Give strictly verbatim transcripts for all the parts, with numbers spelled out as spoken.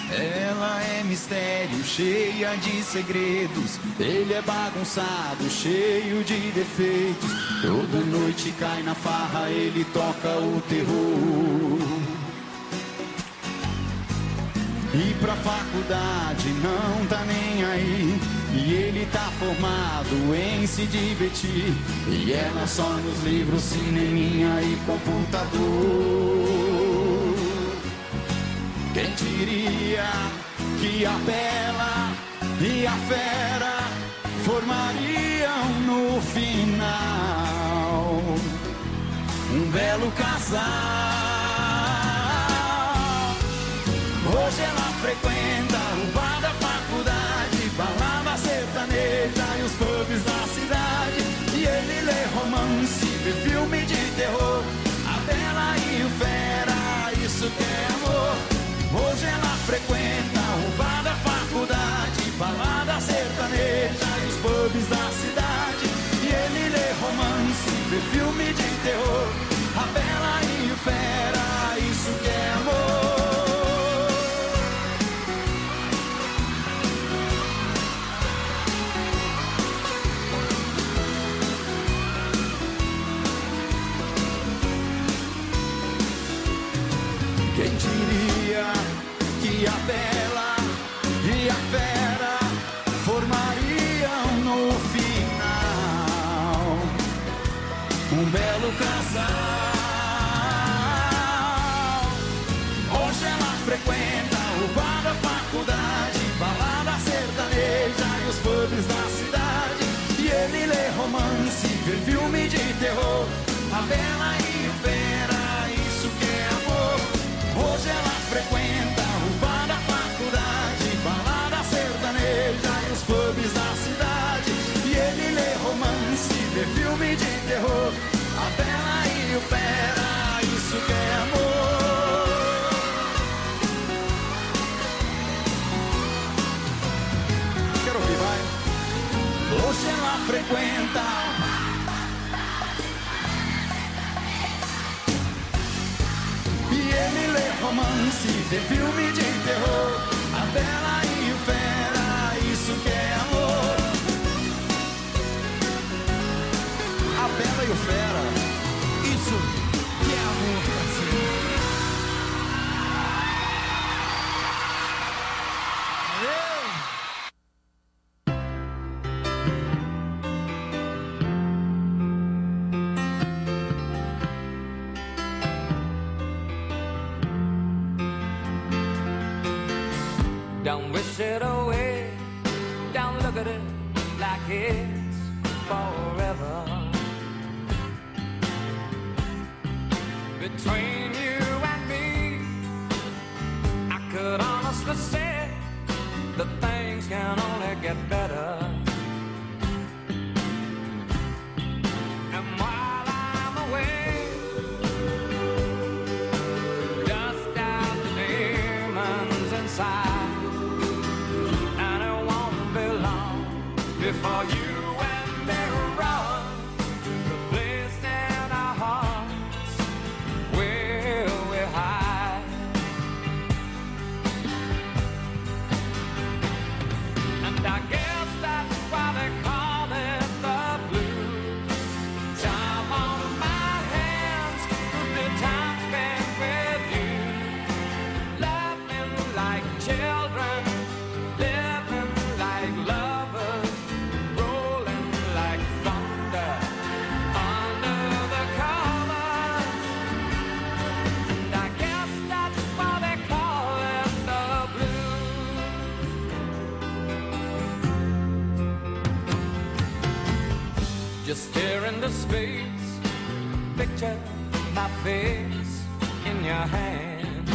Ela é mistério, cheia de segredos. Ele é bagunçado, cheio de defeitos. Toda noite cai na farra, ele toca o terror. E pra faculdade não tá nem aí. E ele tá formado em se divertir. E ela só nos livros, cineminha e computador. Quem diria que a Bela e a Fera formariam no final um belo casal. Hoje ela frequenta o bar da faculdade, balada sertaneja e os pubs da cidade. E ele lê romance, vê filme de terror. A Bela e o Fera, isso que é amor. Hoje ela frequenta o bar da faculdade, balada sertaneja e os pubs da cidade. E ele lê romance, vê filme de terror. A Bela e o Fera, isso que é amor. Quem diria que a Bela e a Fera formariam no final um belo casal. Hoje ela frequenta o bar da faculdade, balada sertaneja e os pubs da cidade. E ele lê romance, vê filme de terror. A Bela e o Fera, isso que é amor. Hoje ela frequenta o bar da faculdade, balada sertaneja e os pubs da cidade. E ele lê romance, vê filme de terror. A Bela e o Fera, isso que é amor. Quero ouvir, vai. Hoje ela frequenta ele lê romance, vê filme de terror. A Bela e o Fera, isso que é amor. A Bela e o Fera, isso que é amor, parceiro. Don't wish it away, don't look at it like it's forever. Between you and me, I could honestly say that things can only get better. And while I'm away, dust out the demons inside. Before you and me run to the place in our hearts where we hide. And I guess that's why they call it the blues. Time on my hands, good time spent with you, laughing like children, living like lovers. Just stare into space, picture my face in your hands.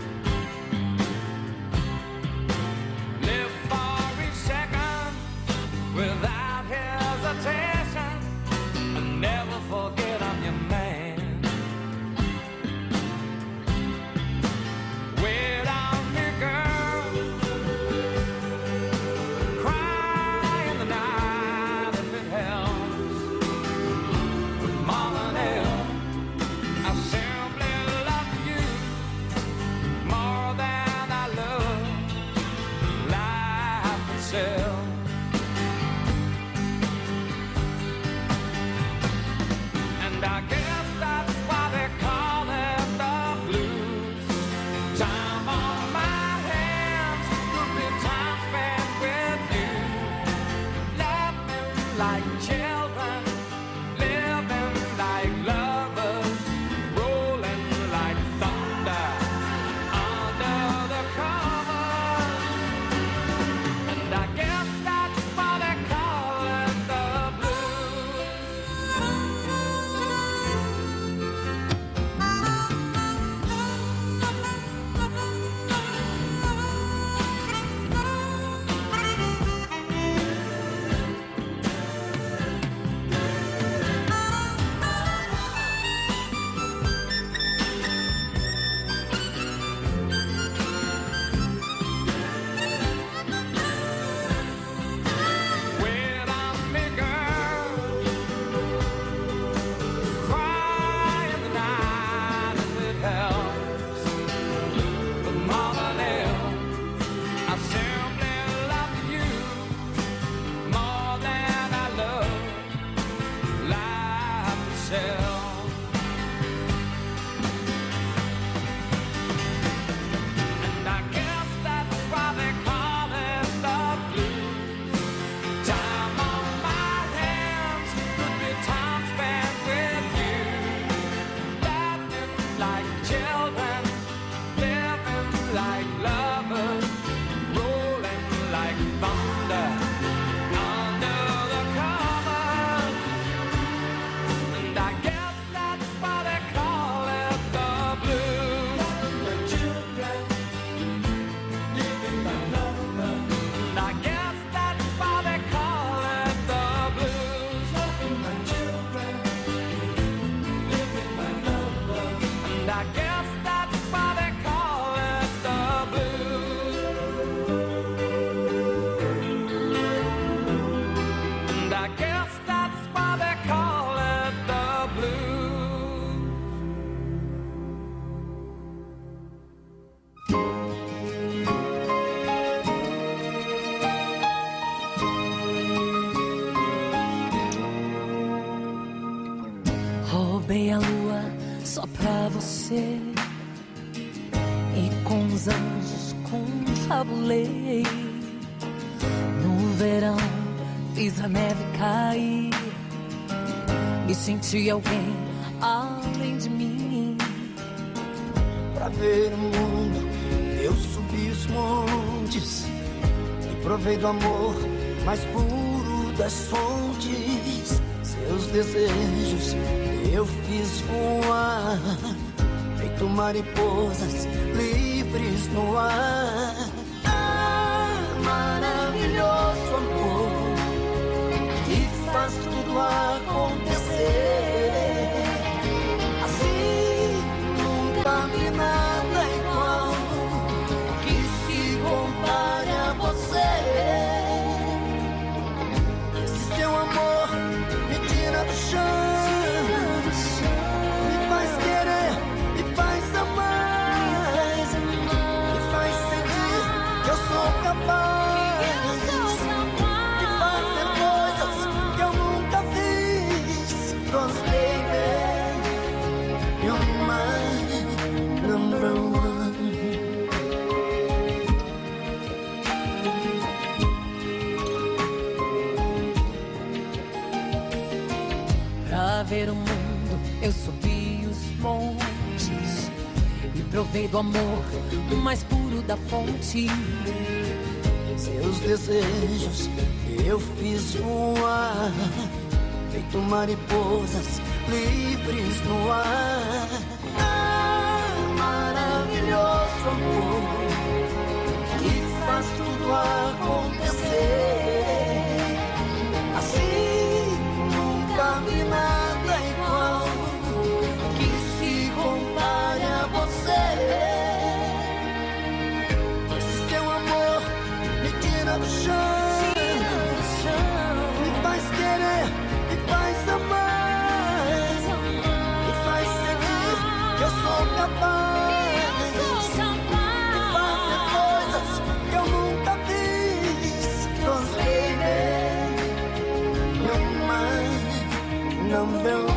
Live for each second without hesitation, and never forget I'm your man. Wait on me, girl, cry in the night if it helps. anjos confabulei. No verão fiz a neve cair. Me senti alguém além de mim. Pra ver o mundo eu subi os montes e provei do amor mais puro das fontes. Seus desejos eu fiz voar, feito mariposas livres no ar. Ah, maravilhoso amor que faz tudo acontecer. Assim nunca vi nada igual que se compare a você. Esse seu amor me tira do chão, me faz querer, me faz amar, me faz sentir que eu sou capaz de fazer coisas que eu nunca fiz. 'Cause baby, you're my number one. Pra ver o mundo eu subi os montes e provei do amor o mais puro da fonte. Seus desejos eu fiz voar, feito mariposas livres no ar. Ah, maravilhoso amor que faz tudo acontecer. Assim nunca vi nada igual que se compare a você. Esse seu amor me tira do chão, me faz querer, me faz amar, me faz sentir que eu sou capaz de fazer coisas que eu nunca fiz. 'Cause baby, you're my number one.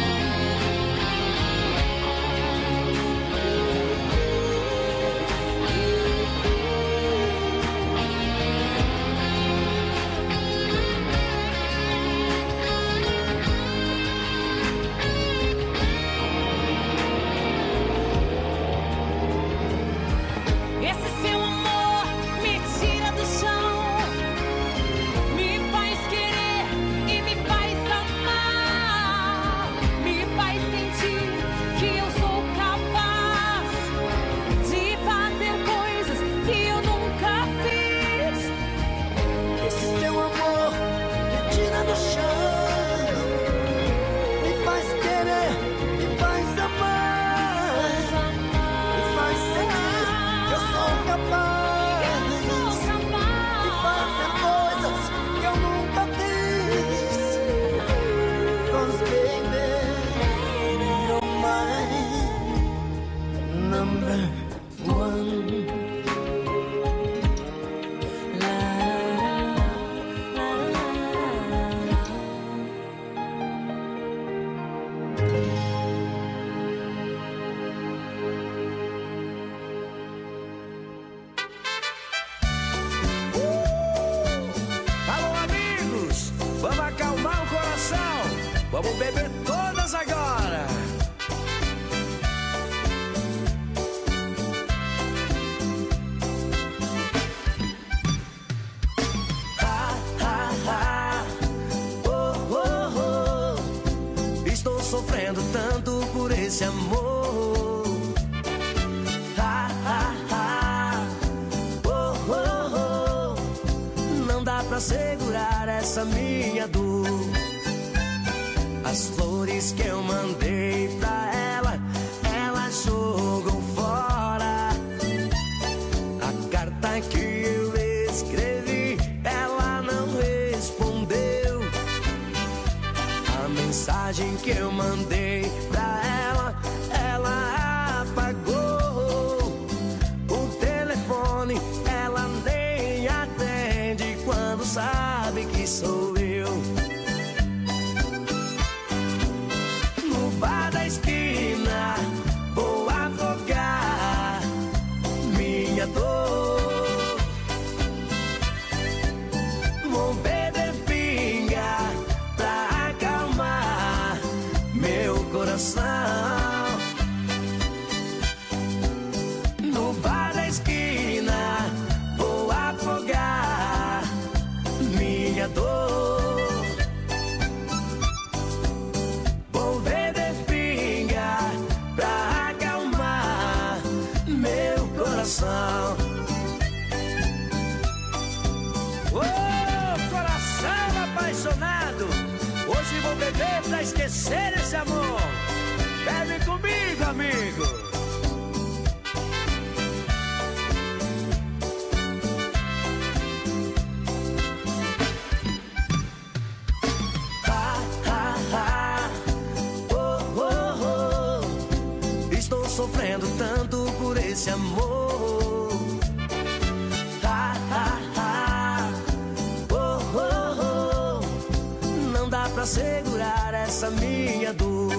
Esse seu amor me tira do chão, me faz querer e me faz amar, me faz sentir que eu sou capaz de fazer coisas que eu nunca fiz. Esse seu amor me tira do chão, me faz querer, me faz amar, me faz sentir que eu sou capaz de fazer coisas que eu nunca fiz. 'Cause baby, you're my number one. Alô, amigos! Vamos acalmar o coração! Vamos beber todas agora! Ha, ha, ha. Oh, oh, oh. Estou sofrendo tanto por esse amor. Ha, ha, ha. Oh, oh, oh. Não dá pra segurar essa minha dor. As flores que eu mandei pra ela, ela jogou fora. A carta que eu escrevi, ela não respondeu. A mensagem que eu mandei pra ela, ela apagou. O telefone ela nem atende quando sabe que sou eu. No bar da esquina vou afogar dor. Vou beber pinga pra acalmar meu coração. No bar da esquina vou afogar minha dor. Vou beber pinga pra acalmar meu coração. Ô, oh, coração apaixonado, hoje vou beber pra esquecer esse amor. Bebe comigo, amigo. Sofrendo tanto por esse amor. Ah, ah, ah. Oh, oh, oh. Não dá pra segurar essa minha dor.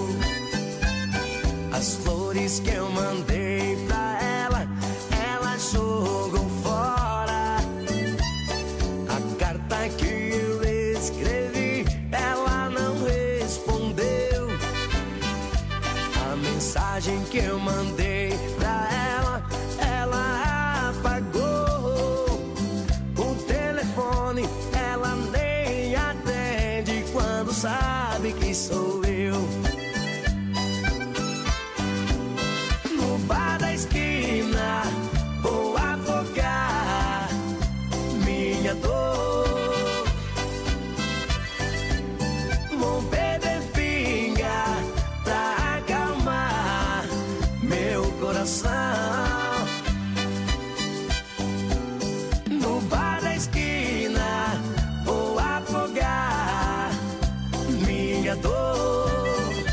As flores que eu mandei pra ela, ela jogou fora. A carta que eu escrevi, ela não respondeu. A mensagem que eu mandei pra ela, ela apagou. O telefone ela nem atende quando sabe que sou eu. No bar da esquina vou afogar minha dor. Vou beber pinga pra acalmar meu coração. No bar da esquina vou afogar minha dor.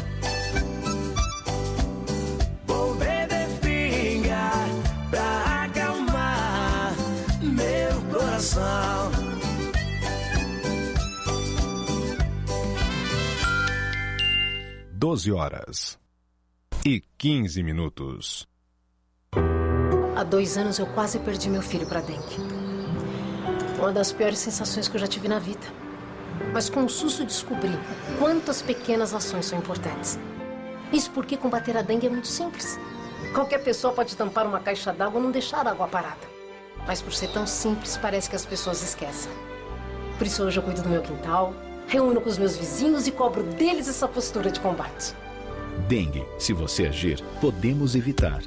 Vou beber pinga pra acalmar meu coração. doze horas e quinze minutos. Há dois anos eu quase perdi meu filho para dengue. Uma das piores sensações que eu já tive na vida. Mas com o susto descobri quantas pequenas ações são importantes. Isso porque combater a dengue é muito simples. Qualquer pessoa pode tampar uma caixa d'água ou não deixar a água parada. Mas por ser tão simples, parece que as pessoas esquecem. Por isso hoje eu cuido do meu quintal, reúno com os meus vizinhos e cobro deles essa postura de combate. Dengue, se você agir, podemos evitar.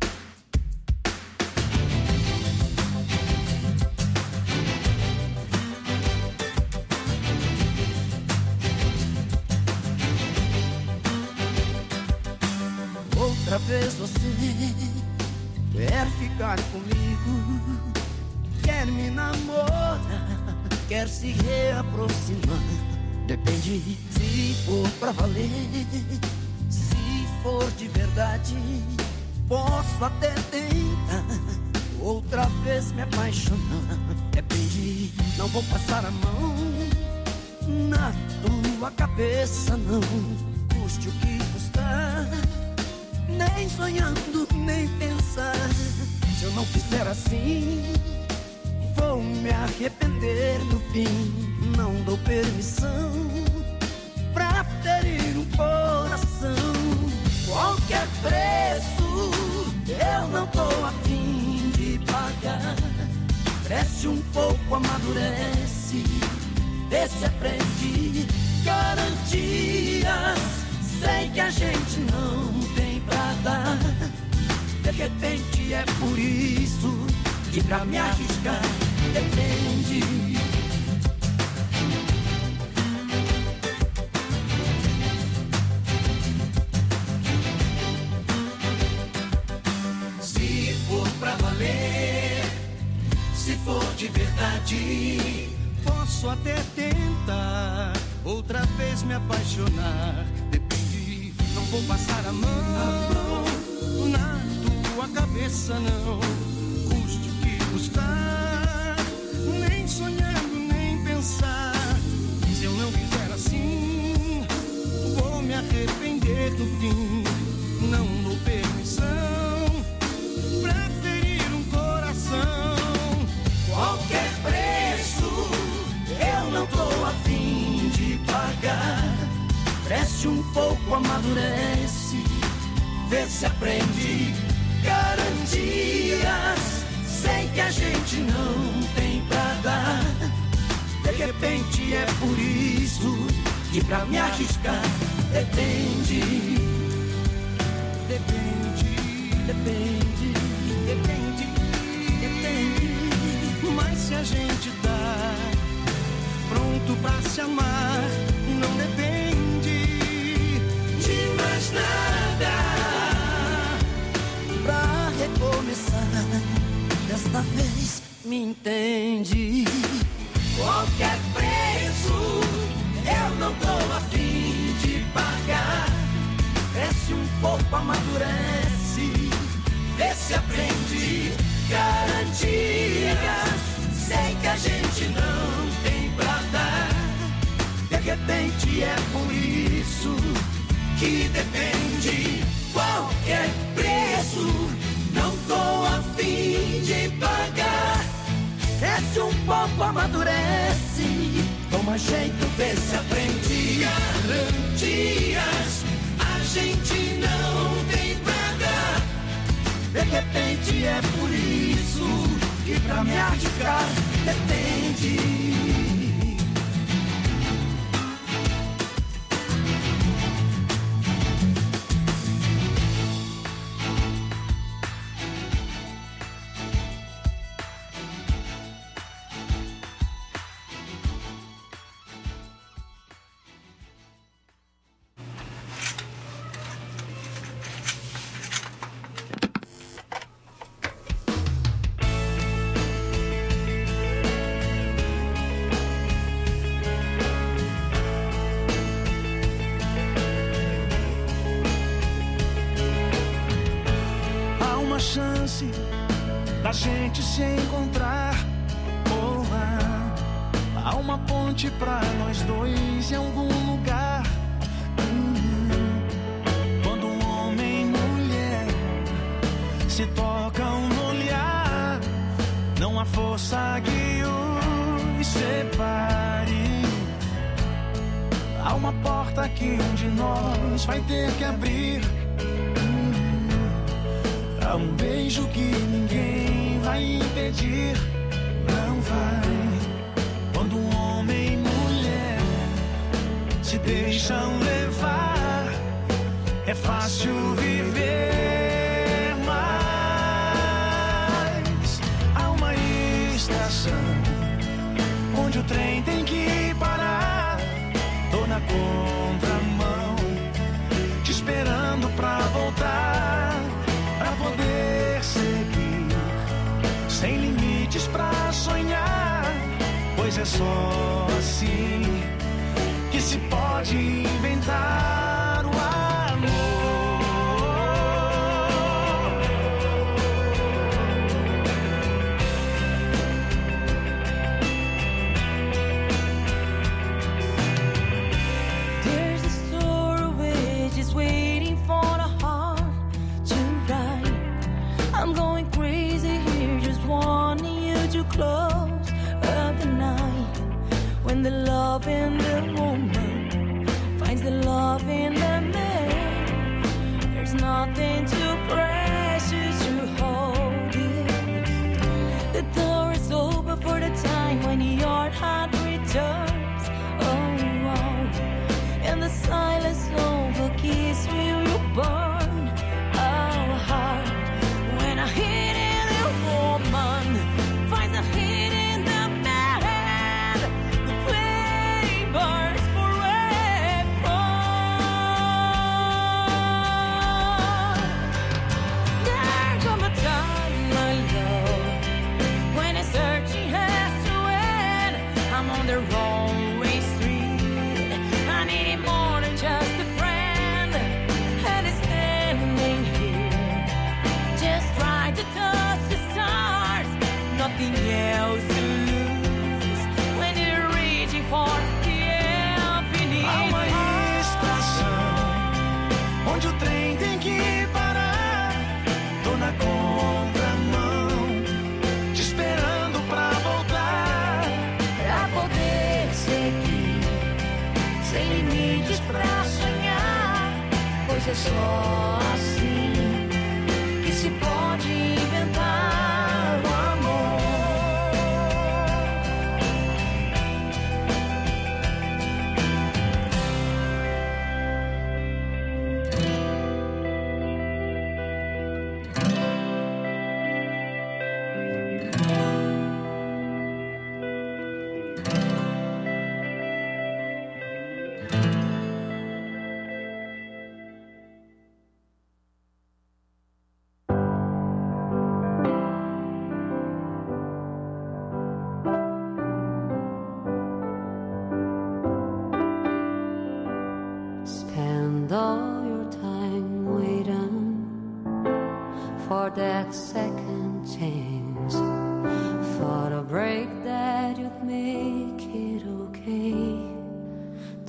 Outra vez você quer ficar comigo, quer me namorar, quer se reaproximar. Depende se for pra valer, se for de verdade, posso até tentar outra vez me apaixonar. Depende, não vou passar a mão na tua cabeça, não, custe o que custar. Nem sonhando, nem pensar. Se eu não fizer assim, vou me arrepender no fim. Não dou permissão pra ferir um coração. Qualquer preço eu não tô a fim de pagar. Cresce um pouco, amadurece, vê se aprende. Garantias, sei que a gente não tem pra dar. De repente é por isso que pra me arriscar depende. Se for pra valer, se for de verdade, posso até tentar outra vez me apaixonar. Depende, não vou passar a mão na tua cabeça, não, custe o que custar. Nem sonhando, nem pensar. Se eu não fizer assim, vou me arrepender do fim. Não dou permissão pra ferir um coração. amadurece, vê se aprende. Garantias, sei que a gente não tem pra dar. De repente é por isso que pra me arriscar depende. Depende, depende, depende, depende. Mas se a gente tá pronto pra se amar, não depende de mais nada. Pra recomeçar, desta vez me entende. Qualquer preço eu não tô a fim de pagar. Cresce um pouco, amadurece, vê se aprende. Garantias, sei que a gente não tem pra dar. De repente é por isso que depende. Qualquer preço não tô a fim de pagar. Cresce um pouco, amadurece, toma jeito, vê se aprende. Garantias, a gente não tem pra dar. De repente é por isso que pra me arriscar depende. Da gente se encontrar, oh, ah, há uma ponte pra nós dois em algum lugar. Hum, quando um homem e mulher se tocam no olhar, não há força que os separe. Há uma porta que um de nós vai ter que abrir. Há um beijo que ninguém vai impedir, não vai. Quando um homem e mulher se deixam levar, é fácil viver. Mas há uma estação onde o trem tem que parar. Tô na contramão, te esperando pra voltar, pra poder seguir, sem limites pra sonhar. Pois é só assim que se pode inventar o amor. There's a story just waiting for a heart to write. I'm going crazy here, just wanting you to close up the night. When the love in the woman finds the love in the man, there's nothing too precious to hold it. The door is open for the time when your heart returns. Oh, wow. And the silence of a kiss will you burn our heart. When a hit in the woman finds a hit in the man, the flame burns forever. There comes a time, my love, when a searching has to end. I'm on the wrong way street. I need it more than just a friend, and it's standing here, just trying to touch the stars. Nothing else to lose when you're reaching for the infinite. Há uma estação onde o trem tem que parar. Tô na contramão, te esperando pra voltar, Pra poder seguir, sem limites pra sonhar.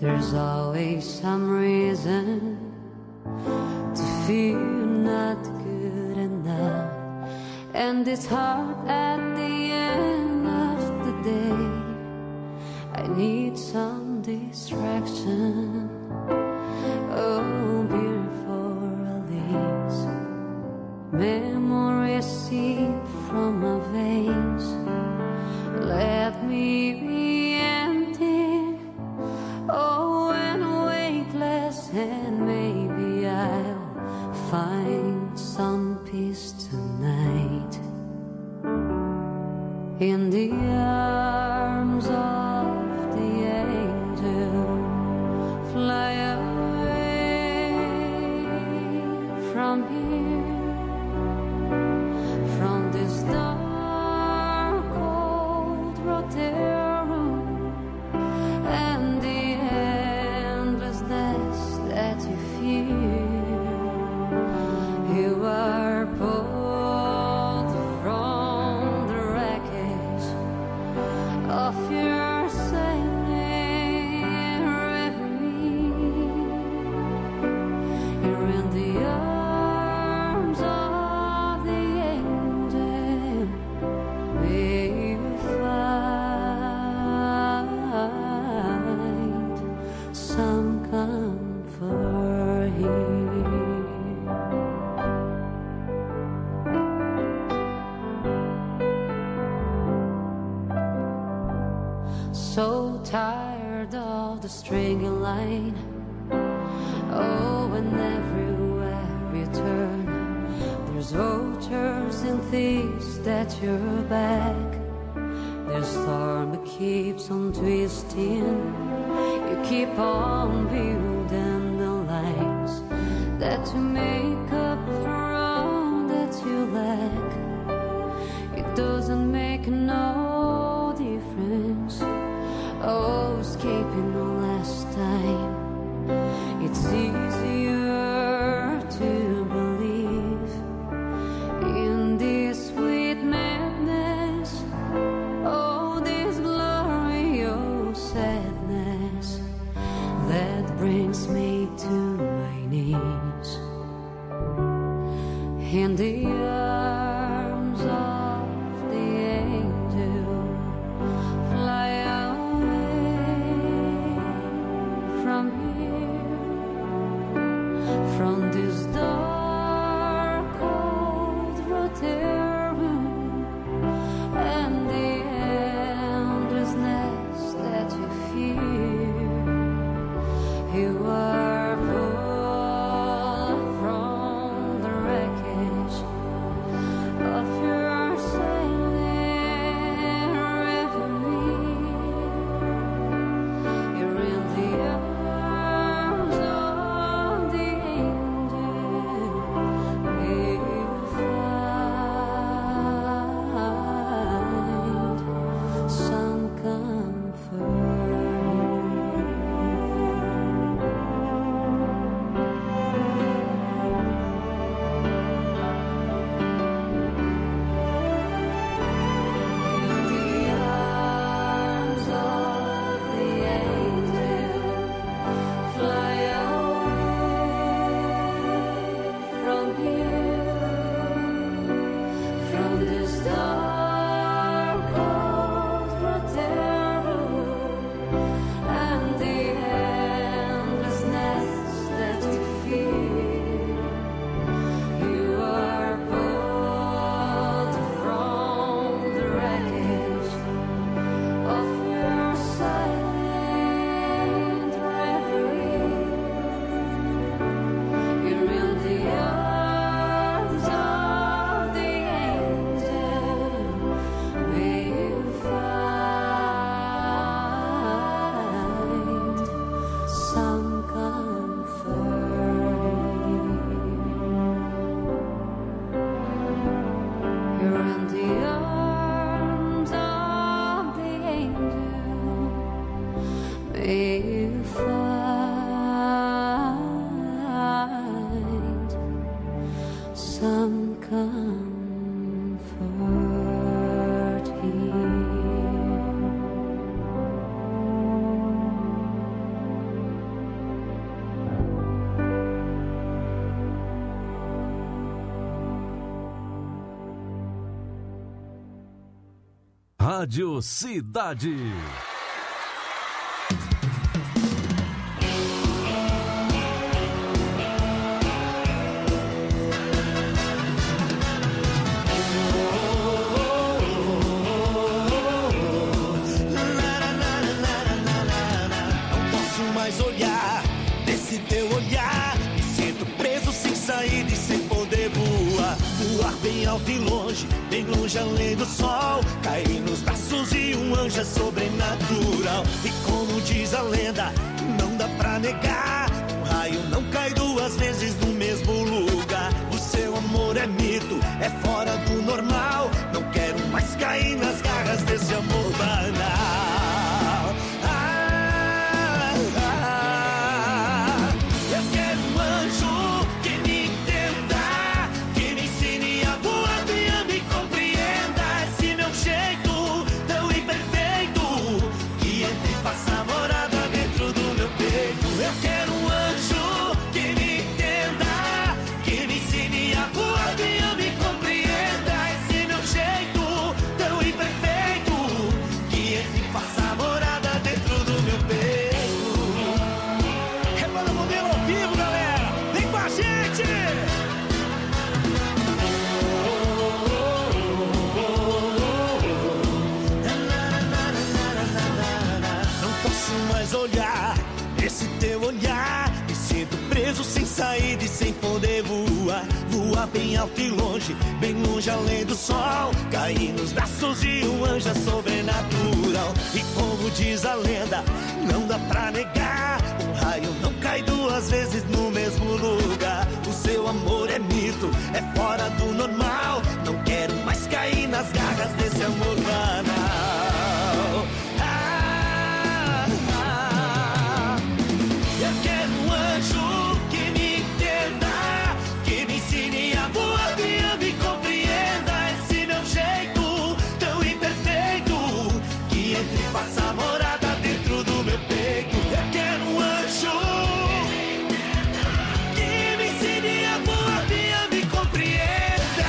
There's always some reason to feel not good enough, and it's hard at the end of the day. I need some distraction. Oh, beautiful release, memories seep from my veins. Let me be empty, oh, and weightless, and maybe I'll find some peace tonight in the arms of the angel. Fly away from here, from this dark cold room, and the endlessness that you feel. You are pulled from the wreckage of your sailing reverie. You're in the arms of the angel. May you find some comfort here. So tired of the stringy line. Oh, and everywhere you turn, there's vultures and thieves at your back. The storm that keeps on twisting. You keep on building the lines that to make up for all that you lack. It doesn't make no difference. Oh, escaping the last time. It's easier to believe in this sweet madness. Oh, this glorious sadness that brings me to my knees in the arms of the angel. Fly from here, from this dark cold room, and the endlessness that you feel. You are pulled from the wreckage of your sailing reverie. You're in the arms of the angel. May you find some comfort. In the arms of the angel. Fly away from here, from this dark cold room, and the endlessness that you feel. You are pulled from the wreckage of your silent reverie. You're in the arms of the angel. May you find some comfort. You're in the arms of the angel. May you find some comfort here. Rádio Cidade. Não posso mais olhar nesse teu olhar. Me sinto preso sem saída e sem poder voar. Voar bem alto e longe, bem longe além do sol. Cair nos braços de um anjo é sobrenatural. E como diz a lenda, não dá pra negar. Um raio não cai duas vezes no mesmo lugar. O seu amor é mito, é fora do normal. Não quero mais cair nas garras desse amor banal. Ah, ah, eu quero um anjo que me entenda, que me ensine a voar bem, a me compreenda. Esse meu jeito tão imperfeito, que entre e faça morada dentro do meu peito. Eu quero um anjo que me entenda, que me ensine a voar bem, a me compreenda. Esse meu jeito tão imperfeito, que entre e faça morada dentro do meu peito. Rebanda Modelo ao vivo, galera! Vem com a gente! Não posso mais olhar esse teu olhar. Me sinto preso sem saída e sem poder voar. Voar bem alto e longe, bem longe além do sol. Cair nos braços de um anjo é sobrenatural. E como diz a lenda, não dá pra negar. Um raio não cai duas vezes no mesmo lugar. O seu amor é mito, é fora do normal. Não quero mais cair nas garras desse amor banal. Ah, ah, eu quero um anjo que me entenda, que me ensine a voar bem, a me compreenda. Esse meu jeito tão imperfeito, que entre e faça morada dentro do meu peito. Eu quero um anjo que me ensine a voar bem, a me compreenda.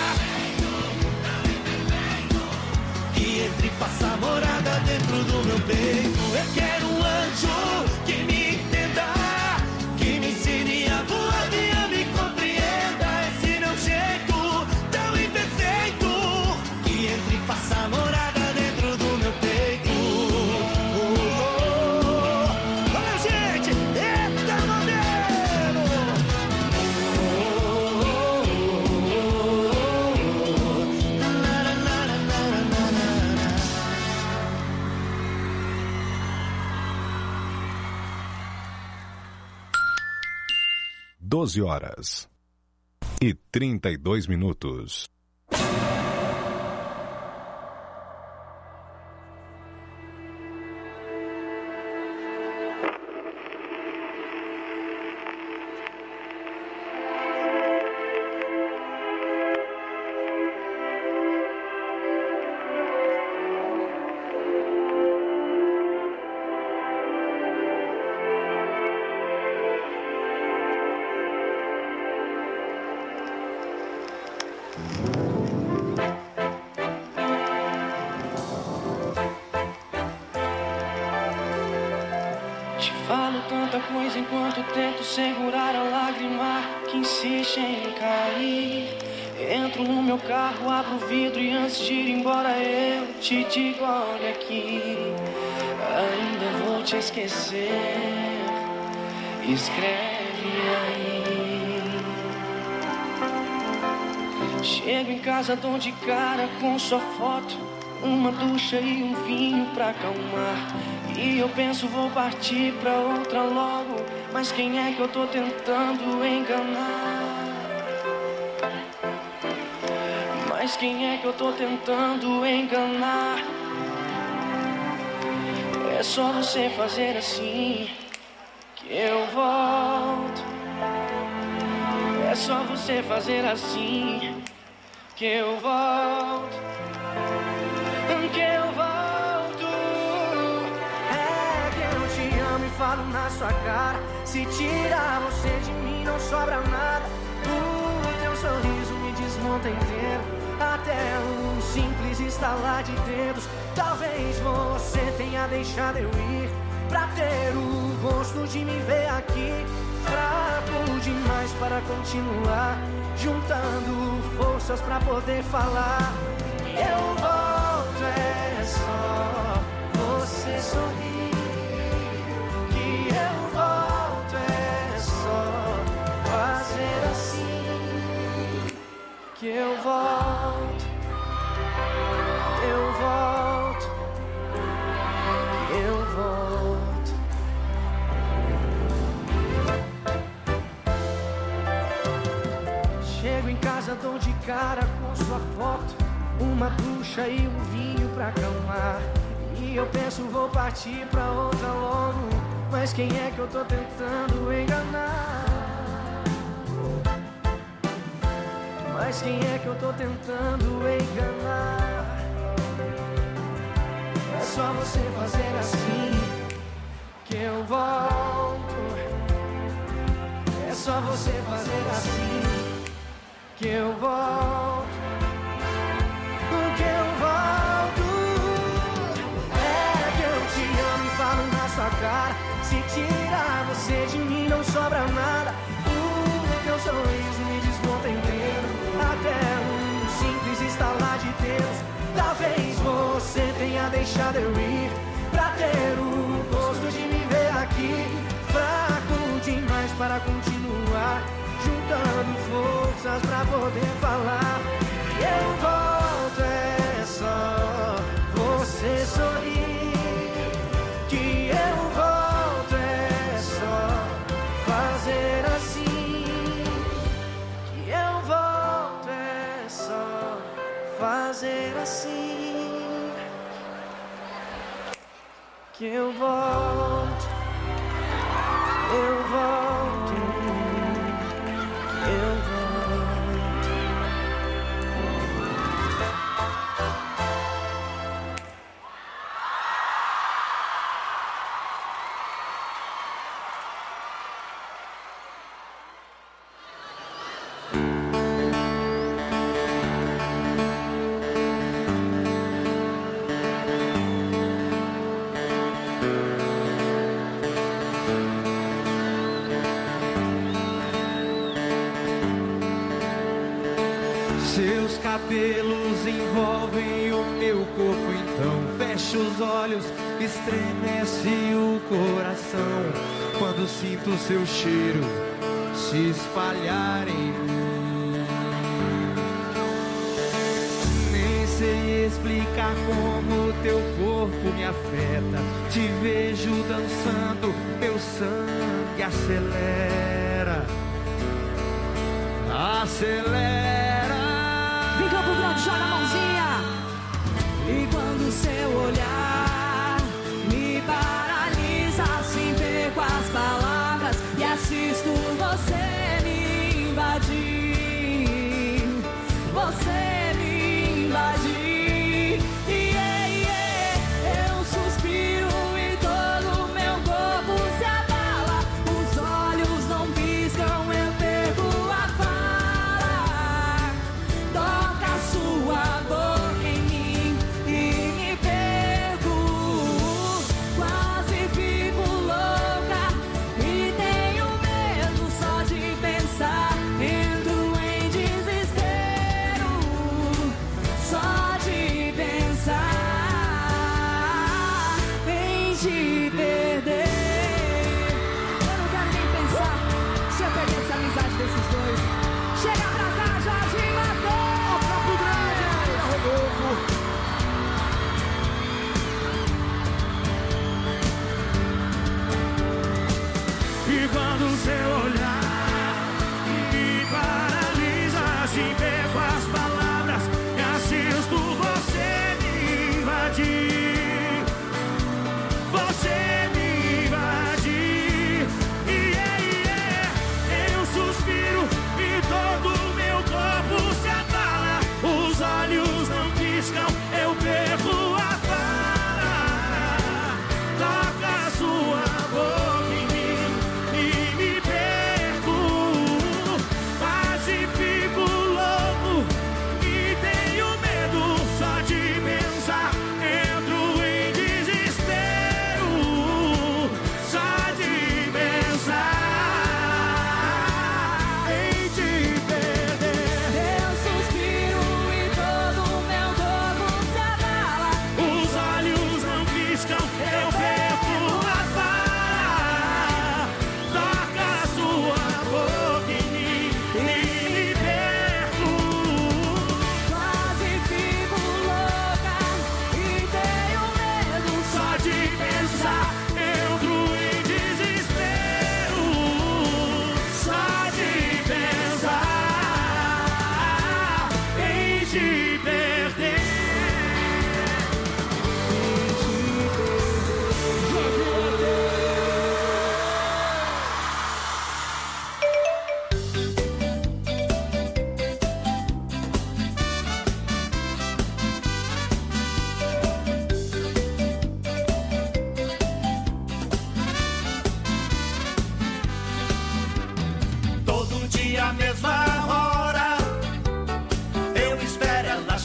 Que entre e faça morada dentro do meu peito. Eu quero um anjo que me entenda, que me ensine a voar bem, a me compreenda. Esse meu jeito tão imperfeito, que entre e faça morada dentro do meu peito. Oh, oh, oh. Olha, gente, eita modelo! Oh, oh, oh, oh. Na, na, na, na, na, na, na. doze horas e trinta e dois minutos. Te falo tanta coisa enquanto tento segurar a lágrima que insiste em cair. Entro no meu carro, abro o vidro e antes de ir embora eu te digo, olha aqui, ainda vou te esquecer. Escreve aí. Chego em casa, dou de cara com sua foto, uma ducha e um vinho pra acalmar. E eu penso, vou partir pra outra logo, mas quem é que eu tô tentando enganar? Mas quem é que eu tô tentando enganar? É só você fazer assim que eu volto. É só você fazer assim que eu volto. Que eu volto. É que eu te amo e falo na sua cara. Se tirar você de mim não sobra nada. O teu sorriso me desmonta inteiro. até um simples estalar de dedos. Talvez você tenha deixado eu ir pra ter o gosto de me ver aqui, fraco demais para continuar, juntando forças pra poder falar. Eu volto, é só você sorrir. Que eu volto, é só fazer assim. Que eu volto, eu volto, eu volto. Chego em casa, dou de cara com sua foto, uma ducha e um vinho pra acalmar. E eu penso, vou partir pra outra logo, mas quem é que eu tô tentando enganar? Mas quem é que eu tô tentando enganar? É só você fazer assim que eu volto. É só você fazer assim que eu volto. Que eu volto. É que eu te amo e falo na sua cara. Se tirar você de mim não sobra nada. O teu sorriso me desmonta inteiro, até um simples estalar de Deus. Talvez você tenha deixado eu ir pra ter o gosto de me ver aqui, fraco demais para continuar, juntando forças pra poder falar. E eu volto, é só você sorrir. Que eu volto, é só fazer assim. Que eu volto, é só fazer assim. Que eu volto, eu volto, eu volto. Seus cabelos envolvem o meu corpo, então fecho os olhos, estremece o coração quando sinto seu cheiro se espalhar em mim. Nem sei explicar como teu corpo me afeta. Te vejo dançando, meu sangue acelera, acelera. Vem Campo Grande, joga a mãozinha. E quando seu olhar me paralisa, assim perco as palavras e assisto você me invadir. Você me invadir. Yeah, yeah. Eu suspiro e todo meu corpo se abala. Os olhos não piscam, eu perco a fala.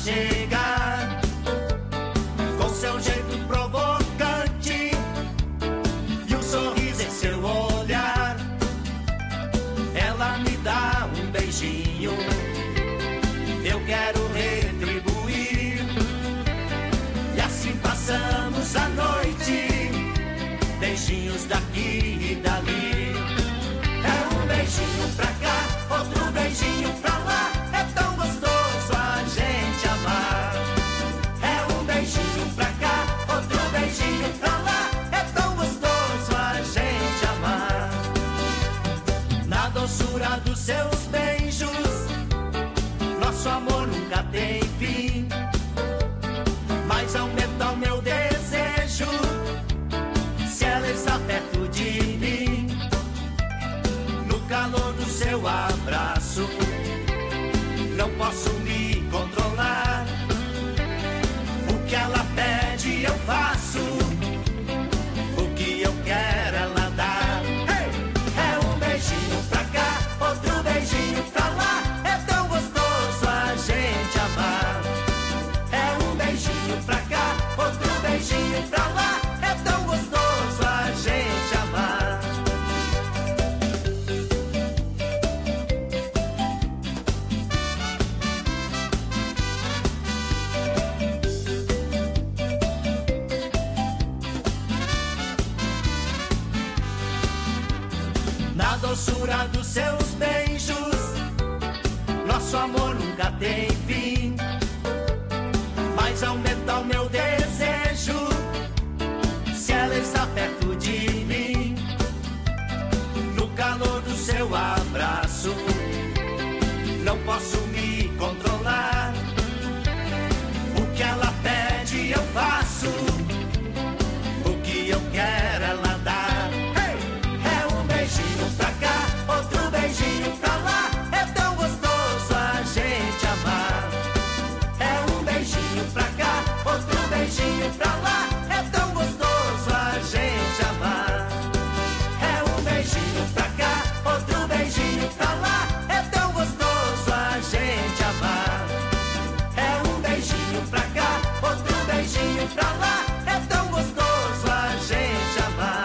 chegar com seu jeito provocante e um sorriso em seu olhar. Ela me dá um beijinho, eu quero retribuir, e assim passamos a noite, beijinhos daqui e dali. É um beijinho pra cá, outro beijinho pra lá, é tão gostoso a gente amar. É um beijinho pra cá, outro beijinho pra lá, é tão gostoso a gente amar. Na doçura dos seus beijos, nosso amor nunca tem fim, mas aumenta o meu desejo se ela está perto de mim. No calor do seu abraço, não posso me controlar. O que ela pede eu faço, o que eu quero ela dá. Hey! É um beijinho pra cá, outro beijinho pra lá, é tão gostoso a gente amar. É um beijinho pra cá, outro beijinho pra lá, é tão gostoso a gente amar. Na doçura dos seus beijos, nosso amor nunca tem fim, mas aumenta o meu desejo se ela está perto de mim. No calor do seu abraço, não posso me controlar. O que ela pede eu faço, o que eu quero ela dá. É um beijinho pra cá, outro beijinho pra lá, é tão gostoso a gente amar. É um beijinho pra cá, outro beijinho pra lá, é tão gostoso a gente amar. É um beijinho pra cá, outro beijinho pra lá, é tão gostoso a gente amar. É um beijinho pra cá, outro beijinho pra lá, é tão gostoso a gente amar.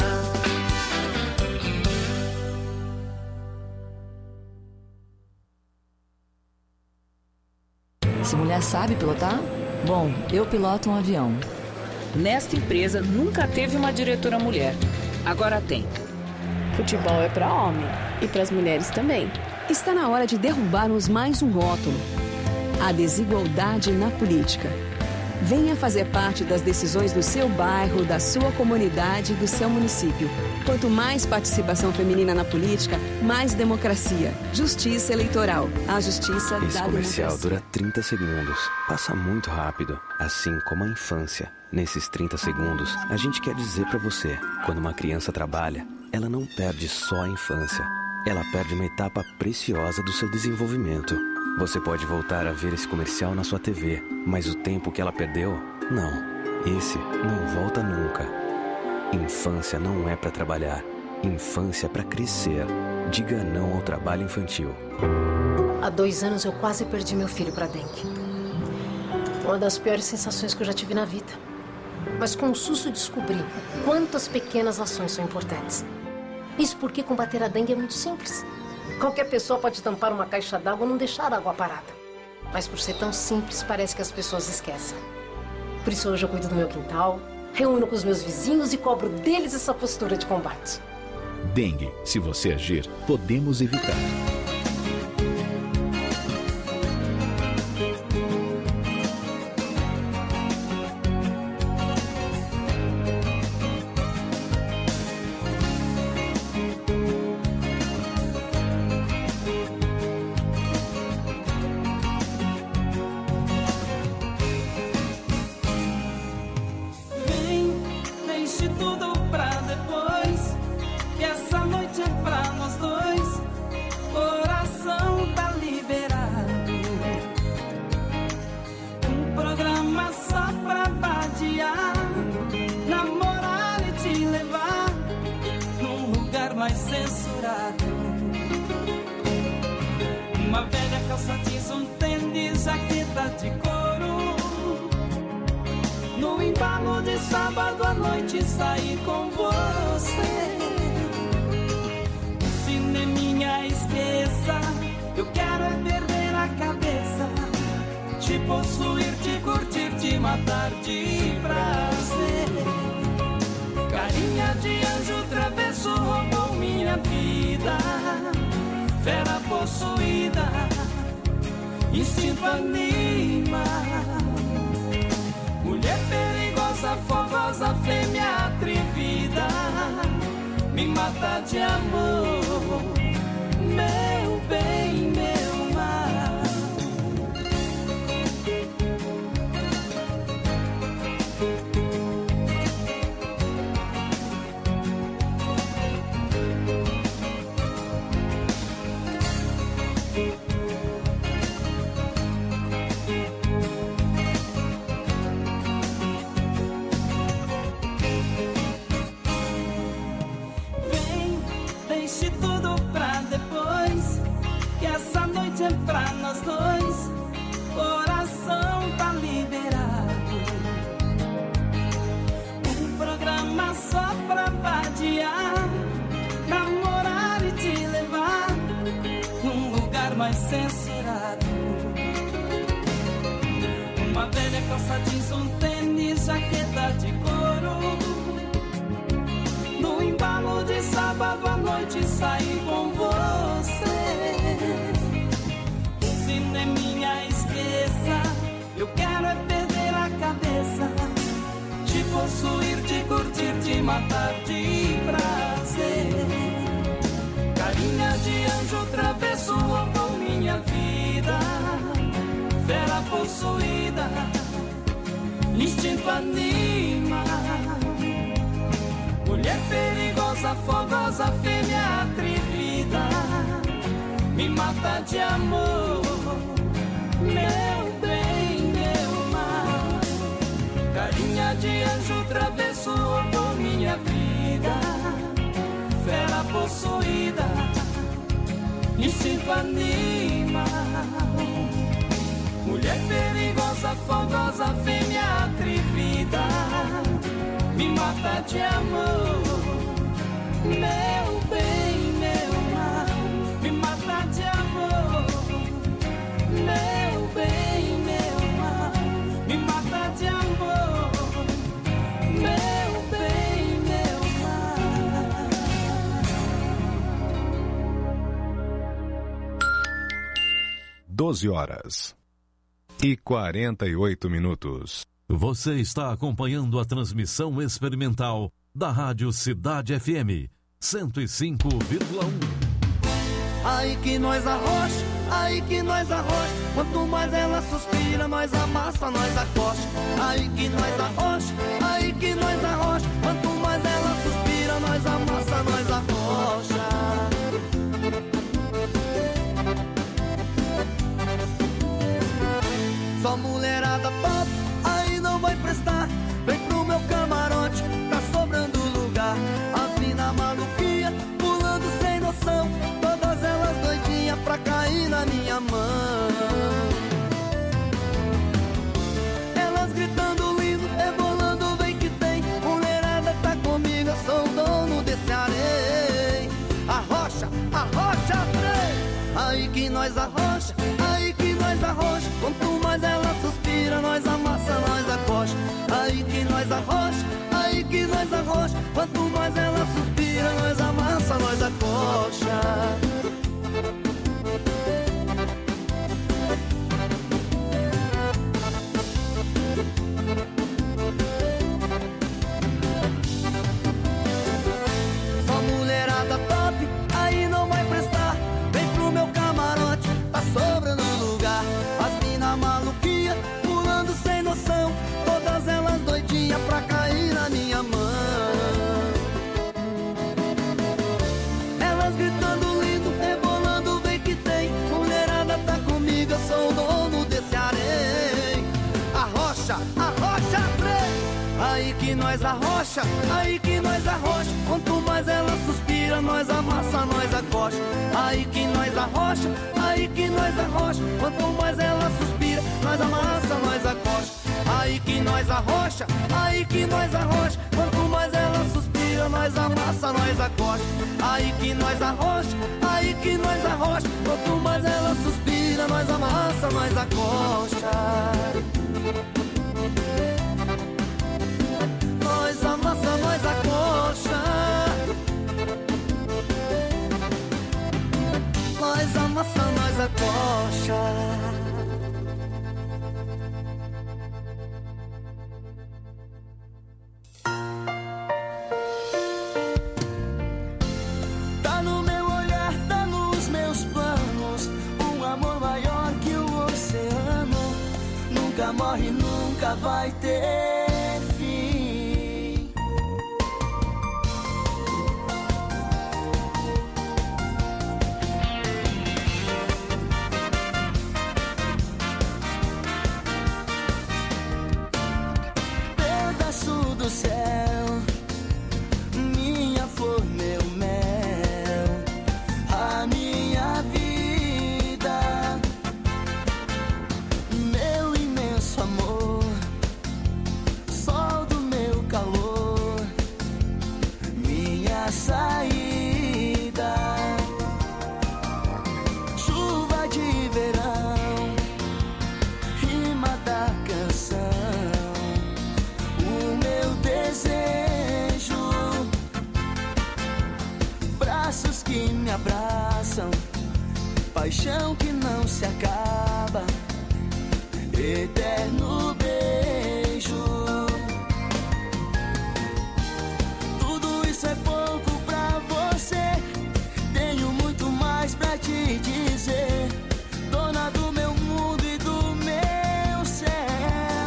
Se mulher sabe pilotar? Bom, eu piloto um avião. Nesta empresa nunca teve uma diretora mulher. Agora tem. Futebol é para homem e para as mulheres também. Está na hora de derrubarmos mais um rótulo: a desigualdade na política. Venha fazer parte das decisões do seu bairro, da sua comunidade, do seu município. Quanto mais participação feminina na política, mais democracia. Justiça eleitoral. A justiça Esse da comercial democracia. dura trinta segundos. Passa muito rápido, assim como a infância. Nesses trinta segundos, a gente quer dizer pra você: quando uma criança trabalha, ela não perde só a infância. Ela perde uma etapa preciosa do seu desenvolvimento. Você pode voltar a ver esse comercial na sua T V, mas o tempo que ela perdeu, não. Esse não volta nunca. Infância não é pra trabalhar. Infância é pra crescer. Diga não ao trabalho infantil. Há dois anos eu quase perdi meu filho para dengue. Uma das piores sensações que eu já tive na vida. Mas com o susto descobri quantas pequenas ações são importantes. Isso porque combater a dengue é muito simples. Qualquer pessoa pode tampar uma caixa d'água ou não deixar a água parada. Mas por ser tão simples, parece que as pessoas esquecem. Por isso hoje eu cuido do meu quintal, reúno com os meus vizinhos e cobro deles essa postura de combate. Dengue. Se você agir, podemos evitar. Vem, deixe tudo pra depois, que essa noite é pra nós dois. Coração tá liberado, um programa só pra vadiar, namorar e te levar num lugar mais censurado. Uma velha calça jeans, um tênis, jaqueta de couro, embalo de sábado à noite sair com você. O cineminha esqueça, eu quero é perder a cabeça, te possuir, te curtir, te matar de prazer. Carinha de anjo travesso roubou minha vida, fera possuída, instinto anima. Mulher perigosa, fogosa, fêmea atrevida, me mata de amor, meu bem, meu mar. É pra nós dois, coração tá liberado. Um programa só pra vadiar, namorar e te levar num lugar mais censurado. Uma velha calça jeans, um tênis, jaqueta de couro. No embalo de sábado à noite sair com você. Cineminha esqueça, eu quero é perder a cabeça, te possuir, te curtir, te matar de prazer. Carinha de anjo travesso roubou minha vida, fera possuída, instinto anima. Mulher perigosa, fogosa, fêmea atrevida, me mata de amor, meu bem, meu mar. Carinha de anjo travesso roubou minha vida, fera possuída, instinto anima. Mulher perigosa, fogosa, fêmea atrevida, me mata de amor, meu bem, meu mar. Me mata de amor, meu bem, meu mar. Me mata de amor, meu bem, meu mar. Doze horas e quarenta e oito minutos. Você está acompanhando a transmissão experimental da Rádio Cidade F M cento e cinco vírgula um. Aí que nós arrocha, aí que nós arrocha. Quanto mais ela suspira, nós amassa, nós acosta. Aí que nós arrocha, aí que nós arrocha. Quanto mais ela suspira, nós amassa, nós arrocha. Só mulherada pop, aí não vai prestar. Vem pro meu camarote, tá sobrando lugar. As mina maluquinha, pulando sem noção, todas elas doidinhas pra cair na minha mão. Elas gritando lindo, rebolando, vem que tem. Mulherada tá comigo, eu sou o dono desse areia. Arrocha, arrocha, trem. Aí que nós arrocha, aí que nós arrocha. Quanto mais ela suspira, nós amassa, nós acosta. Aí que nós arrocha, aí que nós arrocha. Quanto mais ela suspira, nós amassa, nós acosta. Só mulherada top, aí não vai prestar. Vem pro meu camarote, tá sobrando lugar. As mina maluquinha, pulando sem noção, todas elas doidinhas pra cair na minha mão. Elas gritando lindo, rebolando, vem que tem. Mulherada tá comigo, eu sou o dono desse areia. Arrocha, arrocha, trem. Aí que nós arrocha, aí que nós arrocha. Quanto mais ela suspira, nós amassa, nós acosta. Aí que nós arrocha, aí que nós arrocha. Quanto mais ela suspira, nós amassa, nós acosta. Aí que nós arrocha, aí que nós arrocha. Quanto mais ela suspira, nós amassa, nós acosta. Aí que nós arrocha, aí que nós arrocha. Quanto mais ela suspira, nós amassa, nós acosta. Nós amassa, nós acosta. Nós amassa, nós acosta. Tá no meu olhar, tá nos meus planos. Um amor maior que o oceano. Nunca morre, nunca vai ter fim. Pedaço do céu, minha flor, meu mel, a minha vida, meu imenso amor, sol do meu calor, minha saída, chuva de verão, rima da canção, o meu desejo, braços que me abraçam, paixão que não se acaba, eterno beijo. Tudo isso é pouco pra você, tenho muito mais pra te dizer, dona do meu mundo e do meu céu.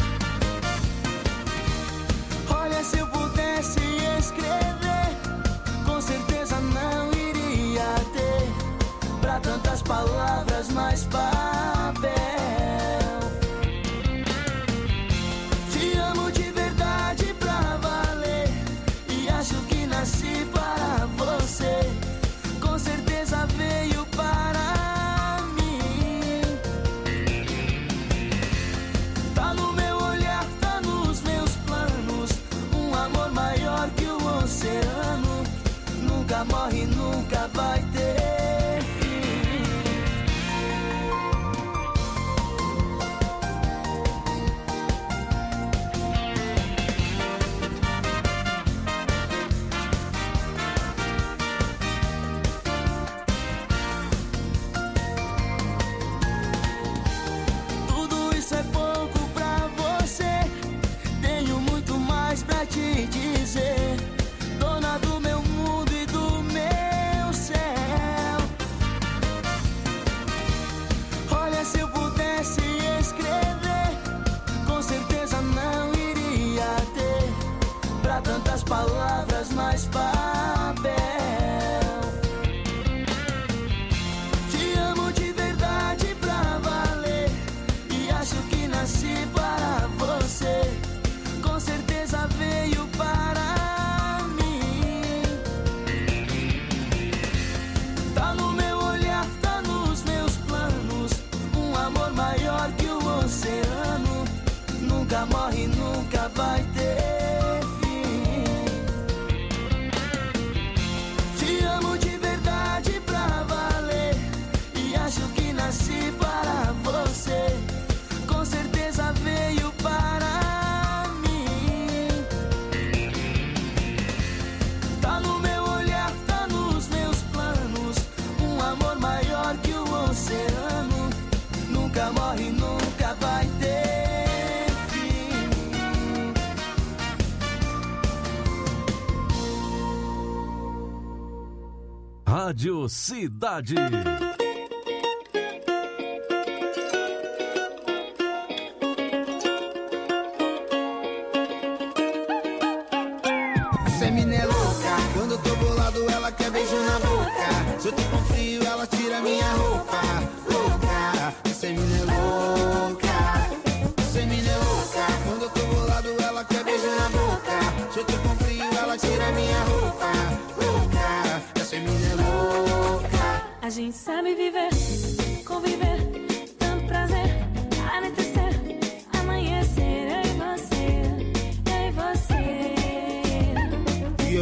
Olha, se eu pudesse escrever, com certeza não iria ter pra tantas palavras mais papel. Te amo de verdade pra valer e acho que nasci para você. Com certeza veio para mim. Tá no meu olhar, tá nos meus planos. Um amor maior que o oceano. Nunca morre, nunca vai ter fim. Tudo isso é pouco pra você, tenho muito mais pra te dizer, dona do meu mundo e do meu céu. Olha, se eu pudesse escrever, com certeza não iria ter pra tantas palavras mais papel. Te amo de verdade pra valer e acho que nasci para você. Com certeza veio para mim. Tá no meu olhar, tá nos meus planos. Um amor maior que o oceano. Nunca morre, nunca vai ter fim. Te amo de verdade pra valer e acho que nasci para você. Com certeza veio para mim. Tá no meu olhar, tá nos meus planos. Um amor maior que o oceano. Nunca morre, nunca vai ter fim. Rádio Cidade. Essa mina é louca, quando eu tô bolado ela quer beijo na boca. Se eu tô com frio ela tira minha roupa. Louca, essa mina é louca. Essa mina é louca, quando eu tô bolado ela quer beijo na boca. Se eu tô com frio ela tira minha roupa. Louca, essa mina é louca. A gente sabe viver, conviver, tanto prazer, anoitecer, amanhecer, eu e você, eu e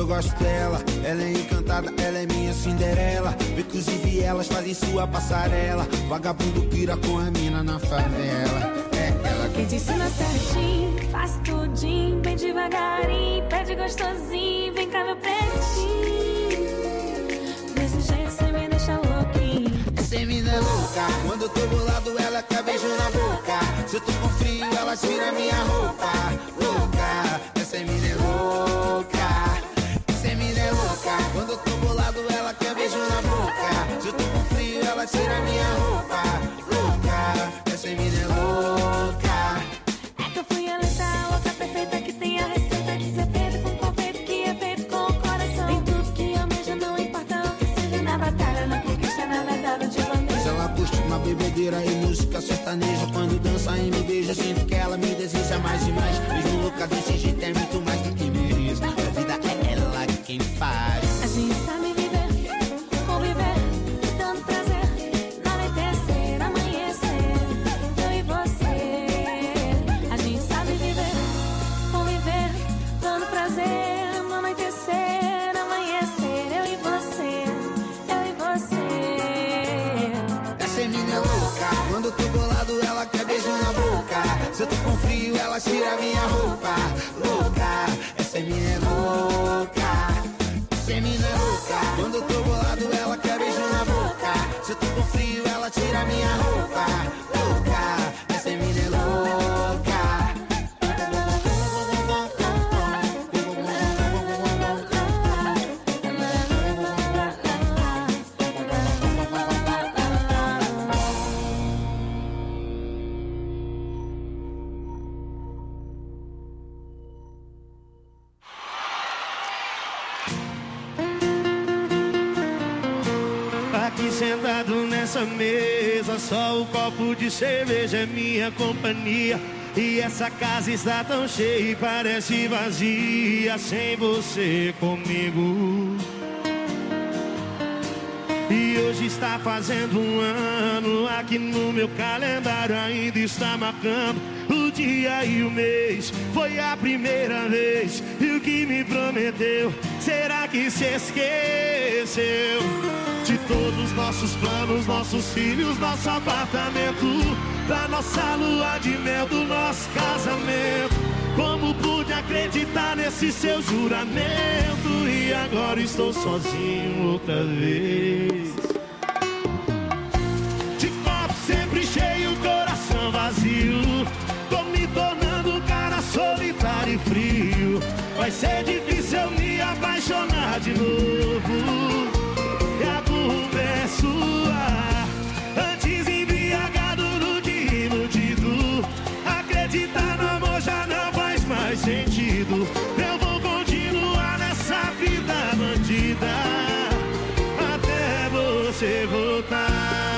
gosto dela. Ela é encantada, ela é minha Cinderela. Inclusive elas fazem sua passarela. Vagabundo pira com a mina na favela. É ela que te ensina certinho, faz tudinho, bem devagarinho, pede gostosinho, vem cá meu pretinho. Desse jeito cê me deixa louquinho. Essa mina é louca, quando eu tô bolado ela quer beijo na boca. Se eu tô com frio ela tira minha roupa. Louca, essa mina é louca. Essa mina é louca, quando eu tô bolado ela quer beijo na boca. Se eu tô com frio ela tira minha roupa. Louca, essa mina é louca. É que eu fui a letra louca perfeita que tem a receita de ser feita com confeito que é feito com o coração. Tem tudo que eu almeja, não importa o que seja. Na batalha, na conquista, na verdade de bandeira. Mas ela curte uma bebedeira e música sertaneja. Quando dança e me beija, sinto que ela me deseja mais e mais. Mesmo louca desse jeito é muito mais do que mereço. A vida é ela quem faz. A gente sabe viver, conviver, dando prazer, anoitecer, amanhecer, eu e você. A gente sabe viver, conviver, dando prazer, anoitecer, amanhecer, eu e você, eu e você. Essa mina é louca, quando eu tô bolado ela quer beijo na boca. Se eu tô com frio ela tira minha roupa. Louca, essa mina é louca. Essa mina é louca, quando eu tô bolado ela quer beijo na boca. Se eu tô com frio ela tira minha roupa. Louca, essa mina é louca. Aqui sentado nessa mesa, só o copo de cerveja é minha companhia. E essa casa está tão cheia e parece vazia sem você comigo. E hoje está fazendo um ano, aqui no meu calendário ainda está marcando o dia e o mês. Foi a primeira vez, e o que me prometeu, será que se esqueceu? De todos os nossos planos, nossos filhos, nosso apartamento, da nossa lua de mel, do nosso casamento. Como pude acreditar nesse seu juramento? E agora estou sozinho outra vez. De copo sempre cheio, coração vazio. Tô me tornando um cara solitário e frio. Vai ser difícil eu me apaixonar de novo. E a culpa é sua. Antes embriagado do que iludido. Acreditar no amor já não faz mais sentido. Eu vou continuar nessa vida bandida até você voltar.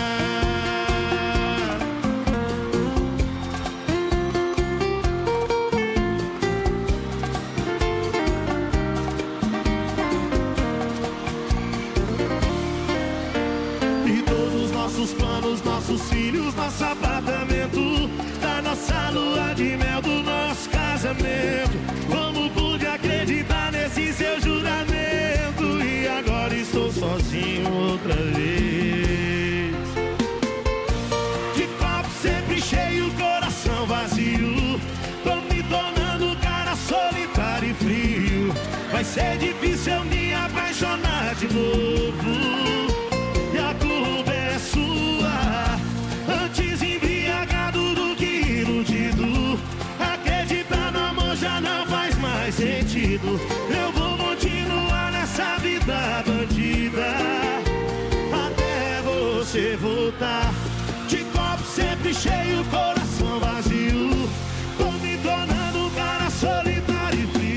Nossos planos, nossos filhos, nosso apartamento, da nossa lua de mel, do nosso casamento. Como pude acreditar nesse seu juramento? E agora estou sozinho outra vez. De copo sempre cheio, coração vazio. Tô me tornando um cara solitário e frio. Vai ser difícil eu me apaixonar de novo. E a culpa é sua. Antes embriagado do que iludido. Acreditar no amor já não faz mais sentido. Eu vou continuar nessa vida bandida até você voltar.